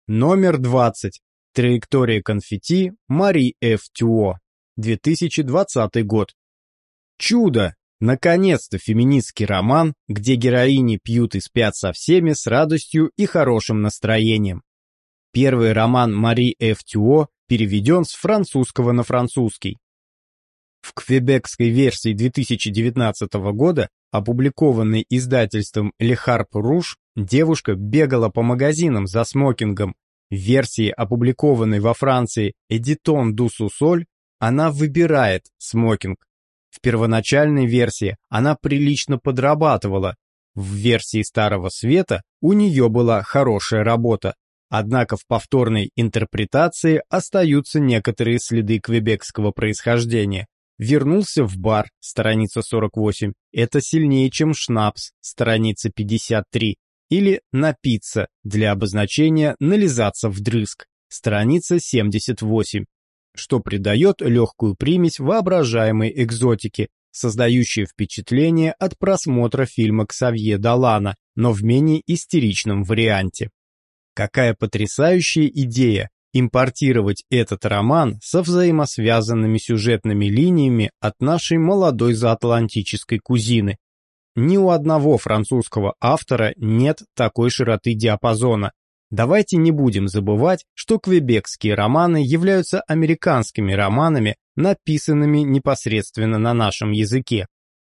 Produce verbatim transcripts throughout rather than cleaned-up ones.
Номер двадцать. Траектория конфетти Мари Ф. Тюо. две тысячи двадцатый год. Чудо! Наконец-то феминистский роман, где героини пьют и спят со всеми с радостью и хорошим настроением. Первый роман Мари Ф. Тюо переведен с французского на французский. В квебекской версии две тысячи девятнадцатого года, опубликованной издательством Le Harpe Rouge, девушка бегала по магазинам за смокингом. В версии, опубликованной во Франции Éditions du Sous-Sol, она выбирает смокинг. В первоначальной версии она прилично подрабатывала. В версии Старого Света у нее была хорошая работа. Однако в повторной интерпретации остаются некоторые следы квебекского происхождения. Вернулся в бар, страница сорок восемь. Это сильнее, чем шнапс, страница пятьдесят три. Или напиться, для обозначения нализаться вдрызг, страница семьдесят восемь. Что придает легкую примесь воображаемой экзотики, создающей впечатление от просмотра фильма Ксавье Долана, но в менее истеричном варианте. Какая потрясающая идея импортировать этот роман со взаимосвязанными сюжетными линиями от нашей молодой заатлантической кузины. Ни у одного французского автора нет такой широты диапазона. Давайте не будем забывать, что квебекские романы являются американскими романами, написанными непосредственно на нашем языке.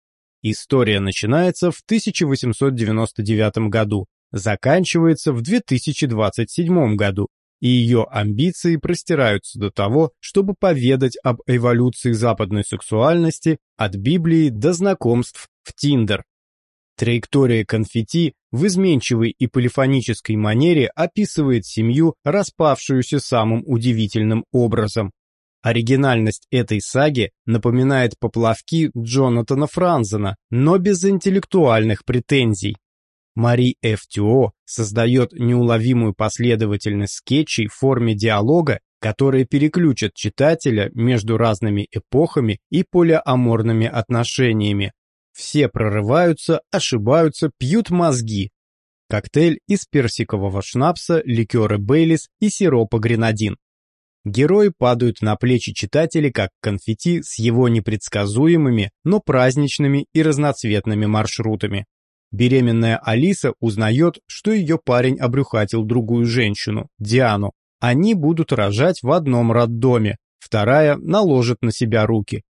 История начинается в тысяча восемьсот девяносто девятом году, заканчивается в две тысячи двадцать седьмом году, и ее амбиции простираются до того, чтобы поведать об эволюции западной сексуальности от Библии до знакомств в Тиндер. Траектория конфетти в изменчивой и полифонической манере описывает семью, распавшуюся самым удивительным образом. Оригинальность этой саги напоминает поплавки Джонатана Франзена, но без интеллектуальных претензий. Мари Ф. Тюо создает неуловимую последовательность скетчей в форме диалога, которые переключат читателя между разными эпохами и полиаморными отношениями. Все прорываются, ошибаются, пьют мозги. Коктейль из персикового шнапса, ликера Бейлис и сиропа гренадин. Герои падают на плечи читателей как конфетти с его непредсказуемыми, но праздничными и разноцветными маршрутами. Беременная Алиса узнает, что ее парень обрюхатил другую женщину, Диану. Они будут рожать в одном роддоме, вторая наложит на себя руки.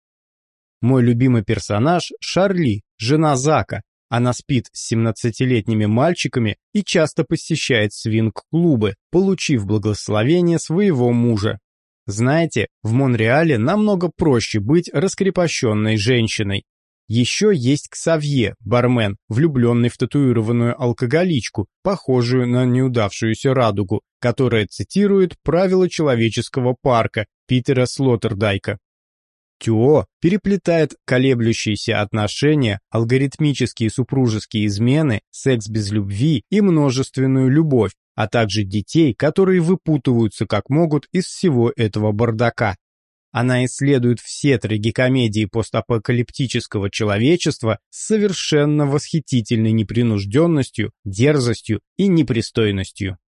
Мой любимый персонаж – Шарли, жена Зака. Она спит с семнадцатилетними мальчиками и часто посещает свинг-клубы, получив благословение своего мужа. Знаете, в Монреале намного проще быть раскрепощенной женщиной. Еще есть Ксавье, бармен, влюбленный в татуированную алкоголичку, похожую на неудавшуюся радугу, которая цитирует правила человеческого парка Питера Слоттердайка. Тюо переплетает колеблющиеся отношения, алгоритмические супружеские измены, секс без любви и множественную любовь, а также детей, которые выпутываются как могут из всего этого бардака. Она исследует все трагикомедии постапокалиптического человечества с совершенно восхитительной непринужденностью, дерзостью и непристойностью.